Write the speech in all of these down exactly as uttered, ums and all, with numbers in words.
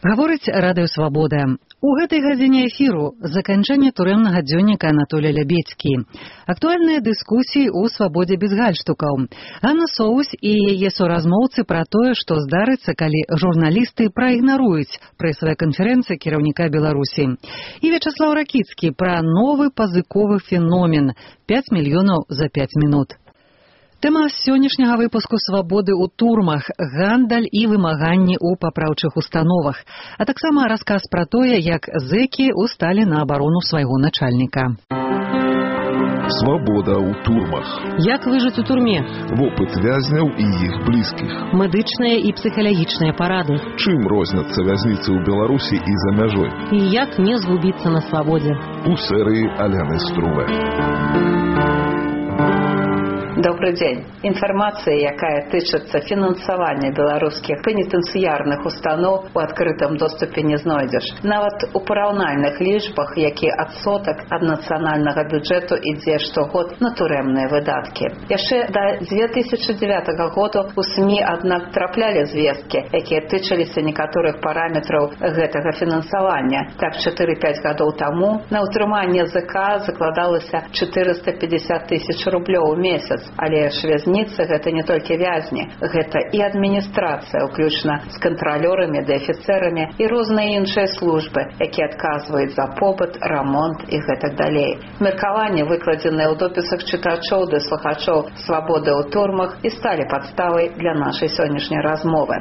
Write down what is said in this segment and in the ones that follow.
Гаворыць радыё «Свабода». У гэтай гадзіне эфіру заканчэнне турэмнага дзённіка Анатолія Лябедзькі. Актуальныя дыскусіі ў «Свабодзе» без гальштукаў. Анна Соус і яе суразмоўцы пра тое, што здарыцца, калі журналісты праігнаруюць прэсавыя канферэнцыі кіраўніка Беларусі. І Вячаслаў Ракіцкі пра новы пазыковы феномен – пяць мільёнаў за пяць мінут. Тэма сённяшняга выпуску «Свабоды» ў турмах, гандаль і вымаганні ў папраўчых установах, а таксама расказ пра тое, як зэкі усталі на абарону свайго начальніка. Свабода ў турмах. Як выжыць у турме? Вопыт вязняў і іх блізкіх. Медычныя і псіхалагічныя парады. Чым розняцца вязніцы ў Беларусі і за мяжой? І як не згубіцца на свабодзе? У серыі Аляны Струве. Добрый день. Информация, якая тычыцца фінансавання беларускіх пенітэнцыярных устаноў, у адкрытым доступе не знойдзеш. Нават у параўнальных лічбах, які адсотак ад нацыянальнага бюджэту ідзе штогод на турэмныя выдаткі. Яшчэ да дзве тысячы дзевятага году у СМІ, аднак, траплялі звесткі, якія тычыліся некаторых параметраў гэтага фінансавання. Так, чатыры-пяць гадоў таму на ўтрыманне ЗК закладалася чатырыста пятьдесят тысяч рублёў у месяц. Але ж вязніцы гэта не толькі вязні, гэта і адміністрацыя, уключна з кантралёрамі ды афіцэрамі і розныя іншыя службы, якія адказваюць за побыт, рамонт і гэтак далей. Меркаванні, выкладзеныя ў допісах чытачоў ды слухачоў «Свабоды ў турмах» і сталі падставай для нашай сённяшняй размовы.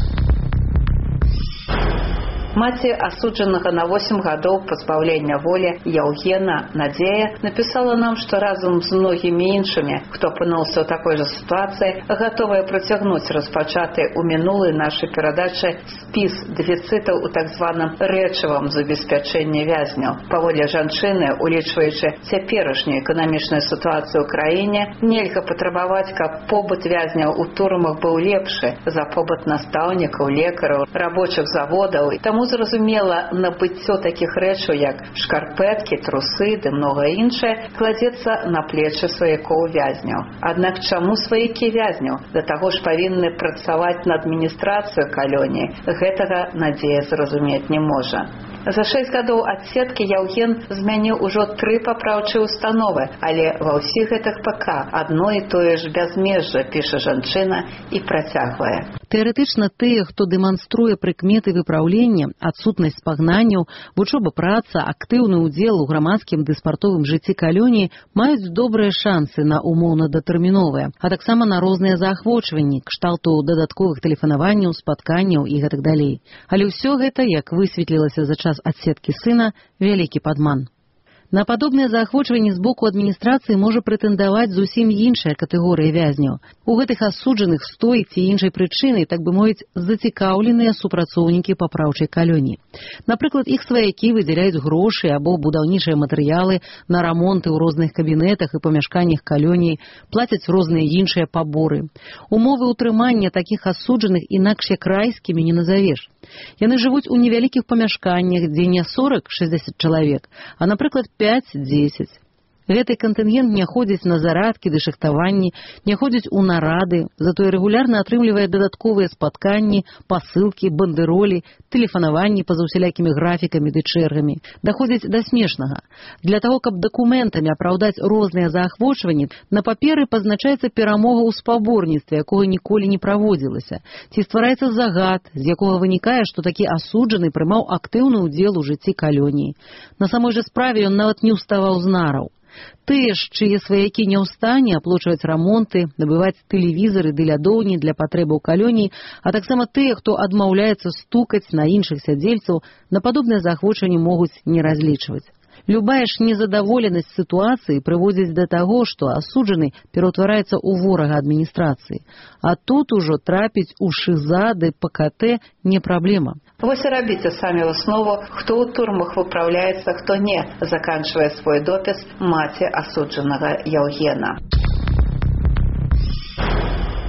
Маці асуджанага на восемь гадоў пазбаўлення волі Яўгена Надзея напісала нам, што разам з многімі іншымі, хто апынуўся ў такой жа сітуацыі, гатовая працягнуць распачаты ў мінулай нашай перадачы спіс дэфіцытаў у так званым рэчывам забеспячэння вязняў. Паводле жанчыны, улічваючы цяперашнюю эканамічную сітуацыю ў краіне, нельга патрабаваць, каб побыт вязняў у турмах быў лепшы за побыт настаўнікаў, лекараў, рабочых заводаў. Таму зразумела, набыццё такіх рэчаў, як шкарпэткі, трусы ды многае іншае, кладзецца на плечы сваякоў вязняў. Аднак чаму сваякі вязняў? Да таго ж павінны працаваць на адміністрацыю калоніі. Гэтага Надзея зразумець не можа. За шэсць гадоў адседкі Яўген змяніў ужо тры папраўчыя установы, але ва ўсіх гэтых ПК адно і тое ж бязмежжа, піша жанчына і працягвае. Тэарэтычна тыя, хто дэманструе прыкметы выпраўлення, адсутнасць спагнанняў, вучоба, праца, актыўны ўдзел у грамадскім ды спартовым жыцці калоніі маюць добрыя шансы на умоўна-датэрміновыя, а таксама на розныя заахвочванні, кшталту дадатковых тэлефанаванняў, спатканняў і гэтак далей. Але ўсё гэта, як высветлілася за час адседкі сына, вялікі падман. На падобныя заахвочванні з боку адміністрацыі можа прэтэндаваць зусім іншая катэгорыя вязняў. У гэтых асуджаных з той ці іншай прычыны, так бы мовіць, зацікаўленыя супрацоўнікі папраўчай калоніі. Напрыклад, іх сваякі выдзяляюць грошы або будаўнічыя матэрыялы на рамонты ў розных кабінетах і памяшканнях калоніі, плацяць розныя іншыя паборы. Умовы ўтрымання такіх асуджаных інакш як райскімі не назавеш. Яны жывуць у невялікіх памяшканнях, дзе не сорок-шэсцьдзесят чалавек, а, напрыклад, пяць-дзесяць. Гэты кантынгент не ходзіць на зарадкі ды шахтаванні, не ходзіць у нарады, затое рэгулярна атрымлівае дадатковыя спатканні, пасылкі, бандэролі, тэлефанаванні па-за усялякімі графікамі ды чэргамі. Даходзіць да смешнага. Для таго, каб дакументамі апраўдаць розныя заахвочванні, на паперы пазначаецца перамога ў спаборніцтве, якога ніколі не праводзілася. Ці ствараецца загад, з якога вынікае, што такі асуджаны прымаў актыўны ўдзел у жыцці калоніі. На самой жа справе ён нават не ўставаў з нараў. Тыя ж, чые сваякі не ў стане аплочваць рамонты, набываць тэлевізары ды лядоўні для патрэбаў калоніі, а таксама тыя, хто адмаўляецца стукаць на іншых сядзельцаў, на падобныя заахвочванні могуць не разлічваць. Любая ж незадаволенасць сітуацыі прыводзіць да таго, што асуджаны пераўтвараецца ў ворага адміністрацыі. А тут ужо трапіць у ШИЗА ды ПКТ не праблема. Вось і рабіце самі выснову, хто ў турмах выпраўляецца, хто не, заканчвае свой допіс маці асуджанага Яўгена.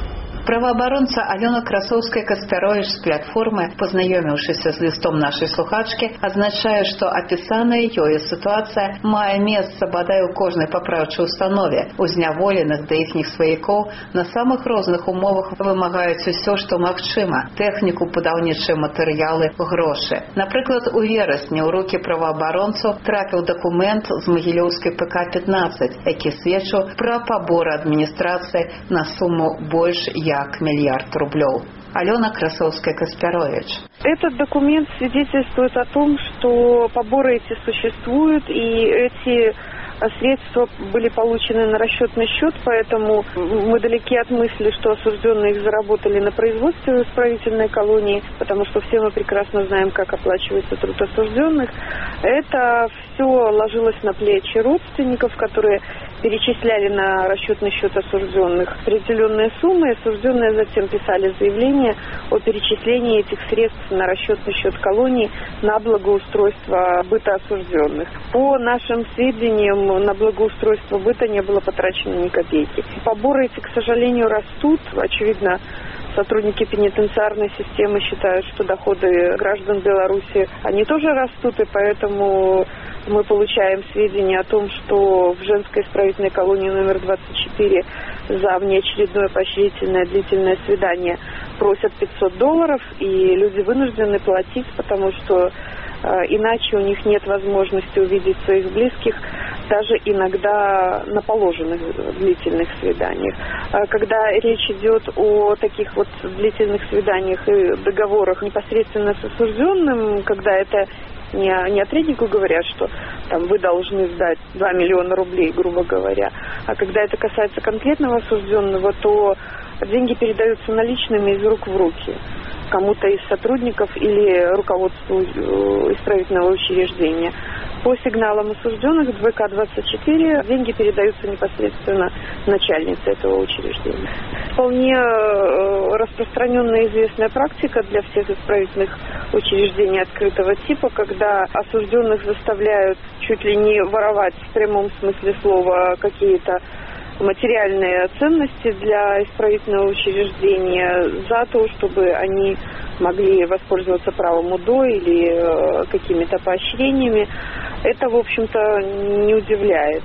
Правоабаронца Алена Красовская-Каспярович з платформы, познаёміўшыся з лістом нашай слухачкі, адзначае, што апісаная ёю сітуацыя мае месца бадай у кожнай папраўчай установе. У зняволеных да іхніх сваякоў на самых розных умовах вымагаюць усё, што магчыма: тэхніку, будаўнічыя матэрыялы, грошы. Напрыклад, у верасні ў рукі праваабаронцаў трапіў дакумент з магілёўскай пэ ка пятнадцать, які сведчыў пра пабор адміністрацыі на суму больш як миллиард рублёў. Алена Красовская-Каспярович. Этот документ свидетельствует о том, что поборы эти существуют, и эти средства были получены на расчетный счет, поэтому мы далеки от мысли, что осужденные их заработали на производстве в исправительной колонии, потому что все мы прекрасно знаем, как оплачивается труд осужденных. Это все ложилось на плечи родственников, которые перечисляли на расчетный счет осужденных определенные суммы, и осужденные затем писали заявление о перечислении этих средств на расчетный счет колонии на благоустройство быта осужденных. По нашим сведениям, на благоустройство быта не было потрачено ни копейки. Поборы эти, к сожалению, растут. Очевидно, сотрудники пенитенциарной системы считают, что доходы граждан Беларуси, они тоже растут, и поэтому мы получаем сведения о том, что в женской исправительной колонии номер двадцать четыре за внеочередное поощрительное длительное свидание просят пятьсот долларов, и люди вынуждены платить, потому что э, иначе у них нет возможности увидеть своих близких, даже иногда на положенных длительных свиданиях. Когда речь идет о таких вот длительных свиданиях и договорах непосредственно с осужденным, когда это не, не ответнику говорят, что там вы должны сдать два миллиона рублей, грубо говоря, а когда это касается конкретного осужденного, то деньги передаются наличными из рук в руки кому-то из сотрудников или руководству исправительного учреждения. По сигналам осужденных в вэ ка двадцать четыре деньги передаются непосредственно начальнице этого учреждения. Вполне распространенная и известная практика для всех исправительных учреждений открытого типа, когда осужденных заставляют чуть ли не воровать в прямом смысле слова какие-то материальные ценности для исправительного учреждения за то, чтобы они могли воспользоваться правом УДО или э, какими-то поощрениями. Это, в общем-то, не удивляет.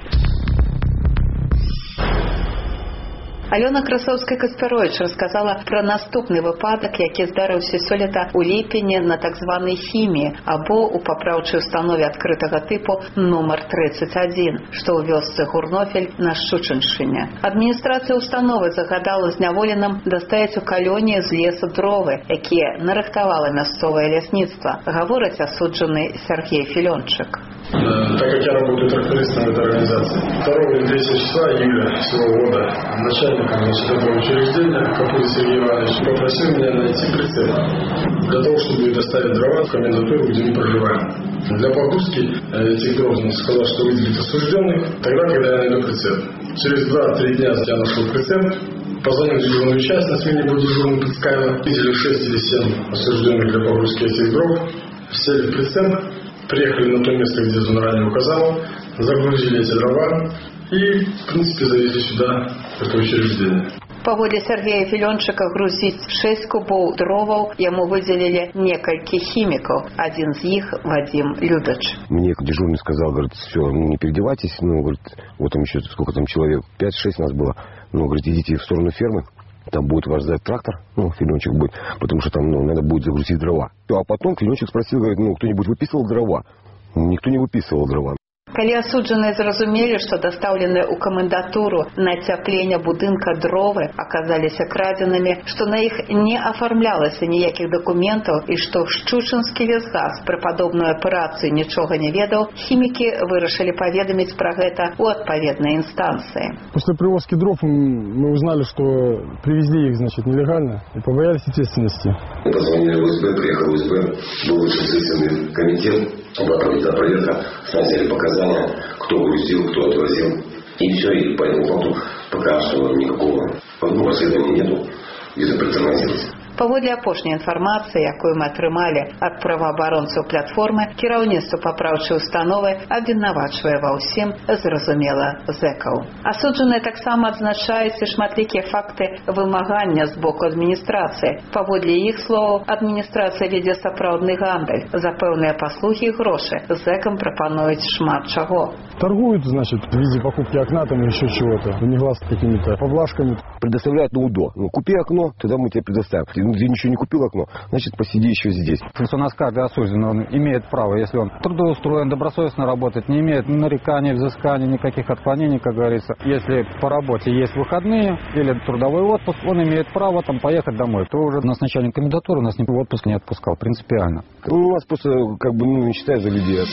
Алена Красовская-Каспярович рассказала про наступны выпадак, які здарыўся сёлета ў ліпені на так званай хіміі або ў папраўчай установе адкрытага тыпу номер тридцать один, што ў вёсцы Гурнофель на Шчучыншчыне. Адміністрацыя установы загадала зняволеным даставіць у калоніі з лесу дровы, якія нарыхтавала мясцовае лясніцтва, гаворыць асуджаны Сергей Филёнчик. Так как я работаю трактористом этой организации, второго или третьего числа июля сего года начальником значит, этого учреждения Капули Сергей Иванович попросил меня найти прицеп для того, чтобы доставить дрова в комендатуру, где мы проживаем. Для погрузки этих дров он сказал, что выделит осужденных, тогда, когда я найду прицеп. Через два-три дня я нашел прицеп, позвонил в дежурную часть, на смене был дежурный Пицкайло, видели шесть или семь осужденных для погрузки этих дров, сели в прицеп, приехали на то место, где зона ранее указала, загрузили эти дрова и, в принципе, завезли сюда, в это учреждение. Паводле Сергея Филёнчика грузіць шесть кубоў дроваў яму выделили некалькі химиков. Один из них Вадим Любич. Мне дежурный сказал, говорит, все, не переодевайтесь, ну, говорит, вот там еще сколько там человек, пять-шесть нас было, ну, говорит, идите в сторону фермы, там будет вас ждать трактор, ну, Филёнчик будет, потому что там, ну, надо будет загрузить дрова. А потом Филёнчик спросил, говорит, ну, кто-нибудь выписывал дрова? Никто не выписывал дрова. Калі асуджаныя зразумелі, што дастаўленыя ў камендатуру на ацяпленне будынка дровы аказаліся крадзенымі, што на іх не афармлялася ніякіх дакументаў і што Шчучынскі лесгаз пра падобную аперацыю нічога не ведаў, хімікі вырашылі паведаміць пра гэта ў адпаведнай инстанции. После привозки дров мы узнали, что привезли их, значит, нелегально и побоялись ответственности. Мы позвонили в УСБ, приехал в УСБ, был вышестоящий комитет. Оба комитета проверка, сносили показания, кто грузил, кто отвозил. И все, и по этому факту пока что никакого ну, расследования нету, где-то притормозилось. Паводле апошняй інфармацыі, якую мы атрымалі ад праваабаронцаў платформы, кіраўніцтва папраўчай установы абвінавачвае ва ўсім, зразумела, зэкаў. Асуджаныя таксама адзначаюць і шматлікія факты вымагання з боку адміністрацыі. Паводле іх словаў, адміністрацыя вядзе сапраўдны гандаль. За пэўныя паслугі і грошы зэкам прапануюць шмат чаго. Торгуют, значит, в виде покупки окна там или еще чего-то, негласно какими-то поблажками. Предоставляют на УДО. Ну, купи окно, тогда мы тебе предоставим. Ну, ты ничего не купил окно, значит, посиди еще здесь. То есть у нас каждый осужденный, он имеет право, если он трудоустроен, добросовестно работает, не имеет нареканий, взысканий, никаких отклонений, как говорится. Если по работе есть выходные или трудовой отпуск, он имеет право там поехать домой. То уже у нас начальник комендатуры нас в отпуск не отпускал, принципиально. Ну, у нас просто, как бы, ну, не считают за людей.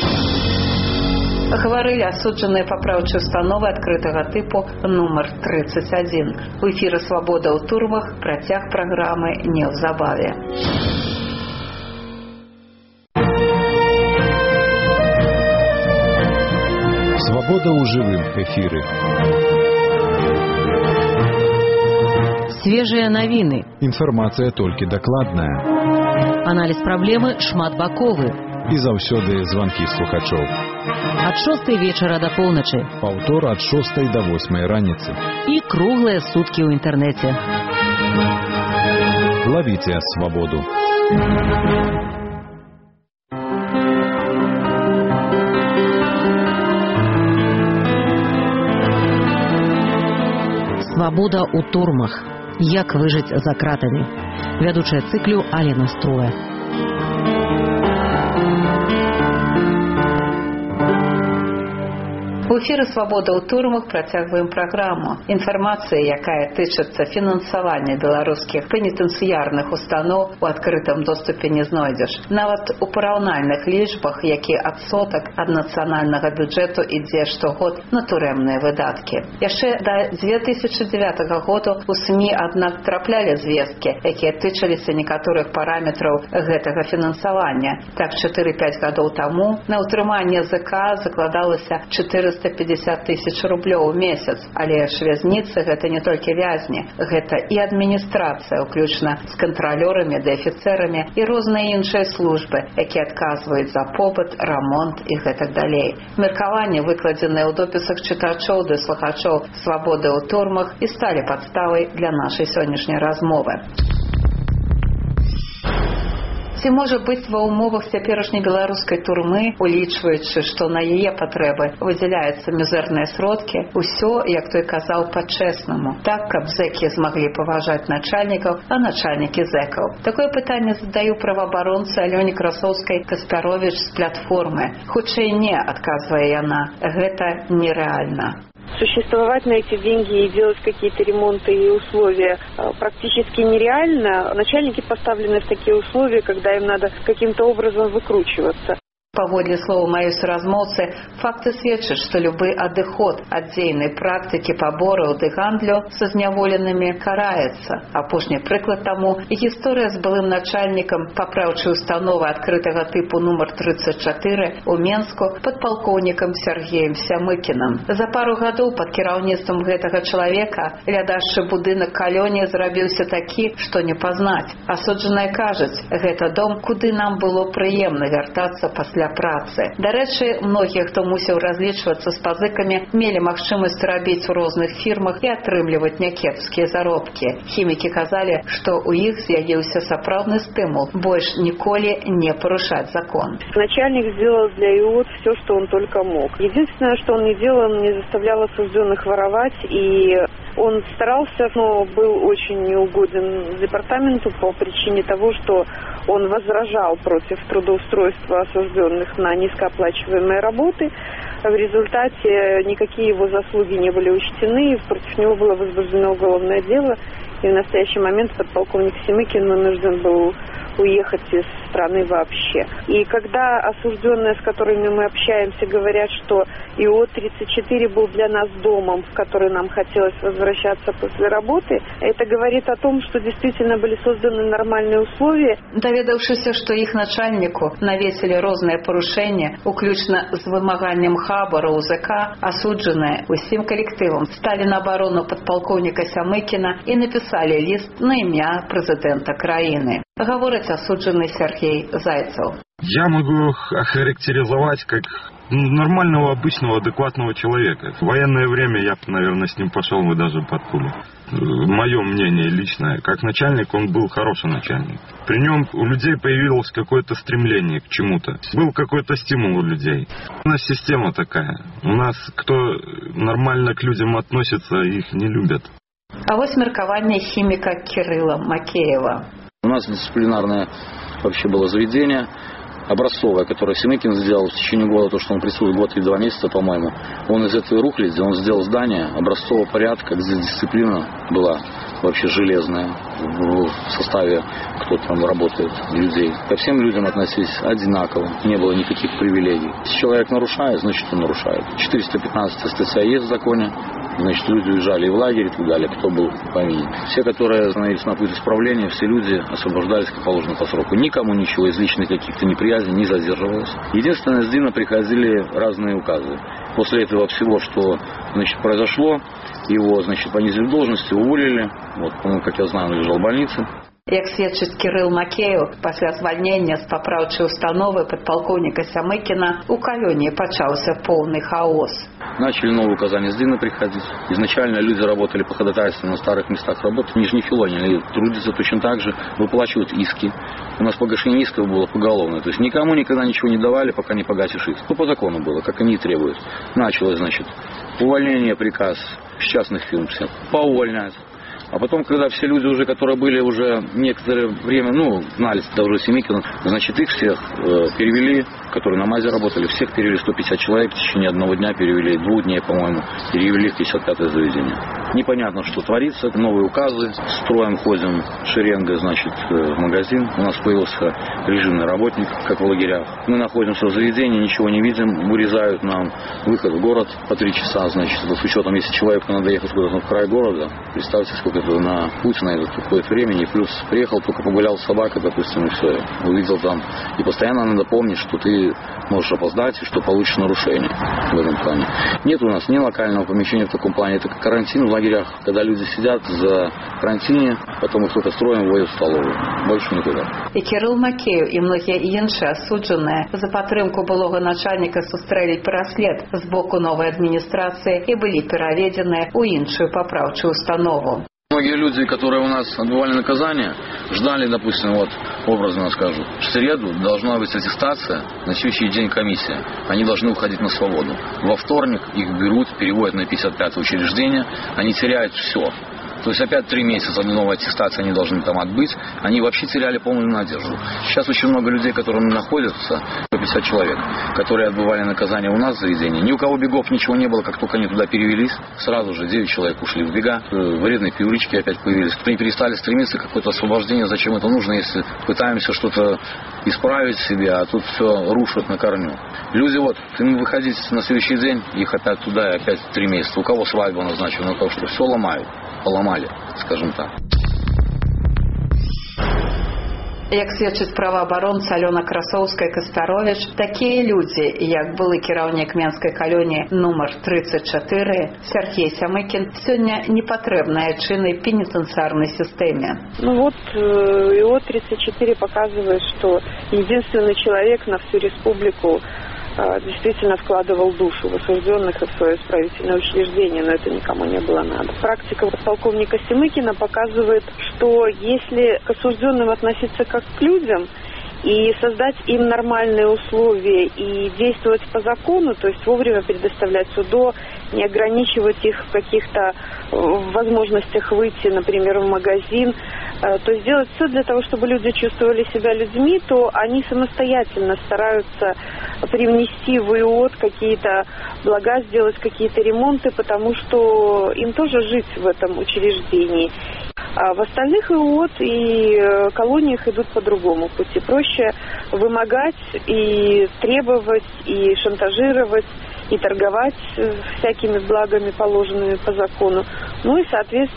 Гаварылі асуджаныя папраўчай установы адкрытага тыпу нумар тридцать один. У эфіры «Свабода ў турмах» працяг праграмы неўзабаве. «Свобода» ў жывым эфіры. Свежыя навіны. Інфармацыя толькі дакладная. Аналіз праблемы шматбаковы. І заўсёды званкі слухачоў. Ад шостай вечара да поўначы. Паўтор ад шостай да восьмай раніцы. І круглыя суткі ў інтэрнэце. Лавіце свабоду. Свабода ў турмах. Як выжыць за кратамі. Вядучая цыклю Алена Струя. У эфіры «Свабода ў турмах» працягваем праграму. Інфармацыя, якая тычыцца фінансавання беларускіх пенітэнцыярных устаноў, у адкрытым доступе не знойдзеш. Нават у параўнальных лічбах, які адсотак ад нацыянальнага бюджэту ідзе штогод на турэмныя выдаткі. Яшчэ да дзве тысячы дзевятага году у СМІ, аднак, траплялі звесткі, якія тычыліся некаторых параметраў гэтага фінансавання. Так, чатыры-пяць гадоў таму на ўтрыманне ЗК закладалася чатырыста пятьдесят тысяч рублёў у месяц. Але ж вязніцы гэта не толькі вязні, гэта і адміністрацыя, уключна з кантралёрамі ды афіцэрамі і розныя іншыя службы, якія адказваюць за побыт, рамонт і гэтак далей. Меркаванні, выкладзеныя ў допісах чытачоў ды слухачоў «Свабоды ў турмах», і сталі падставай для нашай сённяшняй размовы. Ці можа быць ва ўмовах цяперашняй беларускай турмы, улічваючы, што на яе патрэбы выдзяляюцца мізэрныя сродкі, усё, як той казаў, па-чэснаму, так, каб зэкі змаглі паважаць начальнікаў, а начальнікі зэкаў? Такое пытанне задаю праваабаронцы Алёне Красоўскай-Каспяровіч з платформы. Хутчэй не, адказвае яна, гэта нерэальна. Существовать на эти деньги и делать какие-то ремонты и условия практически нереально. Начальники поставлены в такие условия, когда им надо каким-то образом выкручиваться. Паводле слова маёй суразмоўцы, факты сведчаць, што любы адыход ад дзейнай практыкі пабораў ды гандлю са зняволенымі караецца. Апошні прыклад таму і гісторыя з былым начальнікам папраўчай установы адкрытага тыпу нумар тридцать чатыры ў Менску падпалкоўнікам Сергеем Сямыкінам. За пару гадоў пад кіраўніцтвам гэтага чалавека лядашчы будынак калоніі зрабіўся такі, што не пазнаць. Асуджаныя кажуць, гэта дом, куды нам было прыемна вяртацца пасля працы. Дарэчы, многія, хто мусіў разлічвацца з пазыкамі, мелі магчымасць рабіць у розных фірмах і атрымліваць някепскія заробкі. Хімікі казалі, што ў іх з'явіўся сапраўдны стымул больш ніколі не парушаць закон. Начальник сделал для ИОТ все, что он только мог. Единственное, что он не делал, он не заставлял осужденных воровать, и он старался, но был очень неугоден департаменту по причине того, что он возражал против трудоустройства осужденных на низкооплачиваемые работы. В результате никакие его заслуги не были учтены, и против него было возбуждено уголовное дело. И в настоящий момент подполковник Семыкин вынужден был уехать из страны вообще. И когда осужденные, с которыми мы общаемся, говорят, что ИО тридцать четыре был для нас домом, в который нам хотелось возвращаться после работы, это говорит о том, что действительно были созданы нормальные условия. Даведавшись, что их начальнику навесили разные порушения, включно с вымоганием хабара УЗК, осужденные усім коллективом стали на оборону подполковника Сямыкина и написали лист на имя президента краины. Говорит осужденный Сергей Зайцев. Я могу охарактеризовать как нормального, обычного, адекватного человека. В военное время я бы, наверное, с ним пошел бы даже под пулю. Мое мнение личное. Как начальник он был хороший начальник. При нем у людей появилось какое-то стремление к чему-то. Был какой-то стимул у людей. У нас система такая. У нас кто нормально к людям относится, их не любят. А вот меркование химика Кирилла Макеева. У нас дисциплинарное вообще было заведение образцовое, которое Семыкин сделал в течение года, то, что он присутствовал год или два месяца, по-моему. Он из этой рухляди, он сделал здание образцового порядка, где дисциплина была вообще железная в составе, кто там работает, людей. Ко всем людям относились одинаково, не было никаких привилегий. Если человек нарушает, значит он нарушает. четыреста пятнадцатая статья есть в законе, значит люди уезжали и в лагерь и так далее, кто был по имени. Все, которые становились на путь исправления, все люди освобождались как положено по сроку. Никому ничего из личных каких-то неприязней не задерживалось. Единственное, с Дина приходили разные указы. После этого всего, что значит, произошло, его значит, понизили в должности, уволили. Вот, по-моему, как я знаю, он лежал в больнице. Як свідчить Кирил Макеев, після звільнення з поправчої установи подполковника Сямыкина у колонии почался полный хаос. Начали новые указания с Дина приходить. Изначально люди работали по ходатайству на старых местах работы, они же не филонили, трудятся точно так же, выплачивают иски. У нас погашение исков было поголовное, то есть никому никогда ничего не давали, пока не погасишь иск. Ну, по закону было, как они и требуют. Началось, значит, увольнение, приказ с частных фирм всех, поувольнять. А потом, когда все люди уже, которые были уже некоторое время, ну, знали даже Семыкина, значит, их всех э, перевели, которые на МАЗе работали, всех перевели, сто пятьдесят человек, в течение одного дня перевели, двух дней, по-моему, перевели в пятьдесят пятое заведение. Непонятно, что творится, новые указы, строим, ходим шеренгой, значит, в магазин. У нас появился режимный работник, как в лагерях. Мы находимся в заведении, ничего не видим, вырезают нам выход в город по три часа, значит, с учетом, если человеку надо ехать куда-то в край города, представьте, сколько на путь на этот уходит времени, плюс приехал, только погулял с собакой, допустим, и все, увидел там. И постоянно надо помнить, что ты можешь опоздать и что получишь нарушение в этом плане. Нет у нас ни локального помещения в таком плане. Это как карантин в лагерях, когда люди сидят за карантине, потом их только строим, вводят в столовую. Больше никуда. И Кирилл Макеев, и многие іншие осудженные за підтримку былого начальника сустрелить переслід з боку нової адміністрації і були переведені у іншу поправчу установу. Многие люди, которые у нас отбывали наказание, ждали, допустим, вот образно скажу, в среду должна быть аттестация, на следующий день комиссия. Они должны уходить на свободу. Во вторник их берут, переводят на пятьдесят пятое учреждение, они теряют все. То есть опять три месяца до новой аттестации они должны там отбыть. Они вообще теряли полную надежду. Сейчас очень много людей, которые находятся, пятьдесят человек, которые отбывали наказание у нас в заведении. Ни у кого бегов ничего не было, как только они туда перевелись. Сразу же девять человек ушли в бега. Вредные привычки опять появились. Они перестали стремиться к какое-то освобождение. Зачем это нужно, если пытаемся что-то исправить себе, а тут все рушат на корню. Люди вот, им выходить на следующий день, их опять туда и опять три месяца. У кого свадьба назначена, у кого что, все ломают. Поломали, скажем так. Як свідчить правоабаронца Алена Красовская-Костарович, такие люди, як былы кіраўнік Менскай калоніі нумар тридцать четыре Сергей Сямыкин, сегодня не патрэбныя чыны пенитенциарной системе. Ну вот, ИО тридцать четыре показывает, что единственный человек на всю республику действительно вкладывал душу в осужденных и в свое исправительное учреждение, но это никому не было надо. Практика полковника Семыкина показывает, что если к осужденным относиться как к людям и создать им нормальные условия и действовать по закону, то есть вовремя предоставлять СУДО, не ограничивать их в каких-то возможностях выйти, например, в магазин, то есть делать все для того, чтобы люди чувствовали себя людьми, то они самостоятельно стараются привнести в ИОТ какие-то блага, сделать какие-то ремонты, потому что им тоже жить в этом учреждении. А в остальных ИОТ и колониях идут по другому пути. Проще вымогать и требовать, и шантажировать, и торговать всякими благами, положенными по закону. Ну и,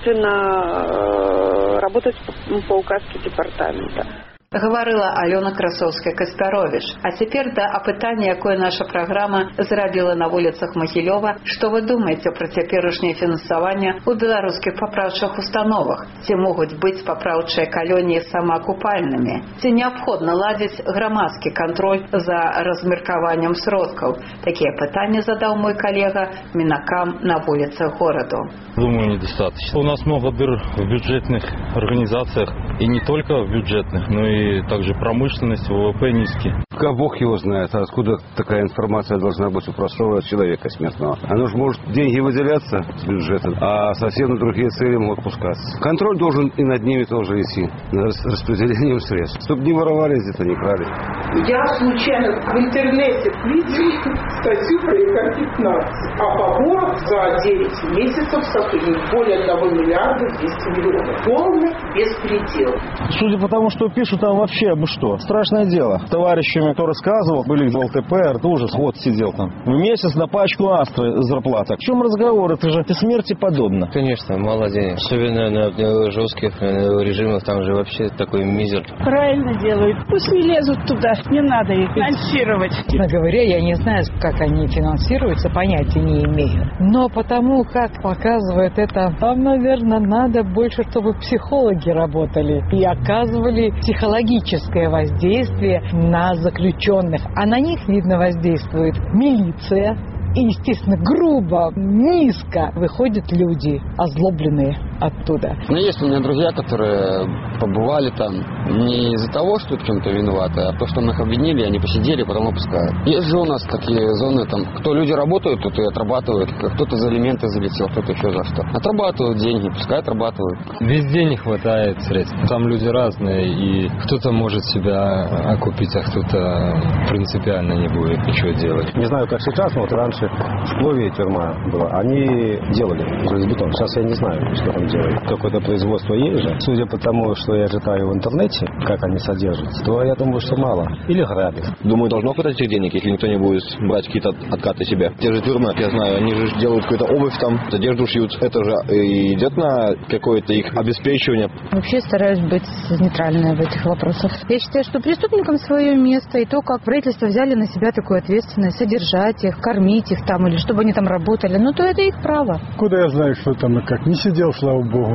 соответственно, работать по указке департамента. Гаварыла Алёна Красовская-Каспяровіч. А цяпер да апытання, якое наша праграма зрабіла на вуліцах Магілёва. Што вы думаеце пра цяперашняе фінансаванне ў беларускіх папраўчых установах? Ці могуць быць папраўчыя калоніі самаакупальнымі? Ці неабходна ладзіць грамадскі кантроль за размеркаваннем сродкаў? Такія пытанні задаў мой калега мінакам на вуліцах гораду. Думаю, недостаточно. У нас много дыр в бюджетных организациях, и не только в бюджетных, но и также промышленность, ВВП низкий. Бог его знает, откуда такая информация должна быть у простого человека смертного. Оно же может деньги выделяться с бюджета, а совсем на другие цели могут пускаться. Контроль должен и над ними тоже идти, над распределением средств, чтобы не воровали где-то, не крали. Я случайно в интернете видел статью про Е Ка пятнадцать о поборах за девять месяцев сотрудников более одного миллиарда двести миллионов. Полный беспредел. Судя по тому, что пишут, там вообще обо что. Страшное дело. Товарищами, кто рассказывал, были в Л Т П, это ужас. Вот сидел там. В месяц на пачку Астры зарплата. В чем разговор? Это же смерти подобно. Конечно, мало денег. Особенно на жестких режимах, там же вообще такой мизер. Правильно делают. Пусть не лезут туда. Не надо их финансировать. Честно говоря, я не знаю, как они финансируются, понятия не имею. Но потому, как показывает это, там, наверное, надо больше, чтобы психологи работали и оказывали психологическое воздействие на заключенных. А на них, видно, воздействует милиция. И, естественно, грубо, низко выходят люди, озлобленные оттуда. Но есть у меня друзья, которые побывали там не из-за того, что в чем-то виноваты, а то, что мы их обвинили, они посидели, потом выпускают. Есть же у нас такие зоны, там, кто люди работают, тут и отрабатывают. Кто-то за элементы залетел, кто-то еще за что. Отрабатывают деньги, пускай отрабатывают. Везде не хватает средств. Там люди разные, и кто-то может себя окупить, а кто-то принципиально не будет ничего делать. Не знаю, как сейчас, но вот раньше в Плове тюрьма была. Они делали железобетон. Сейчас я не знаю, что там делают. Какое-то производство есть же. Судя по тому, что я читаю в интернете, как они содержатся, то я думаю, что мало. Или грабят. Думаю, должно хватать этих денег, если никто не будет брать какие-то откаты себе. Те же тюрьмы, я знаю, они же делают какую-то обувь там, одежду шьют. Это же и идет на какое-то их обеспечивание. Вообще стараюсь быть нейтральной в этих вопросах. Я считаю, что преступникам свое место, и то, как правительство взяли на себя такую ответственность, содержать их, кормить их там, или чтобы они там работали, ну то это их право. Куда я знаю, что там и как. Не сидел, слава богу.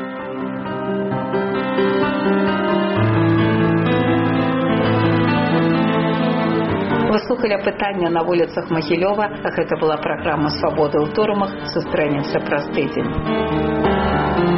Вы слухали пытання на вулицах Магілёва, а гэта была праграма «Свабода ў турмах». Сустрэнемся праз тыдзень.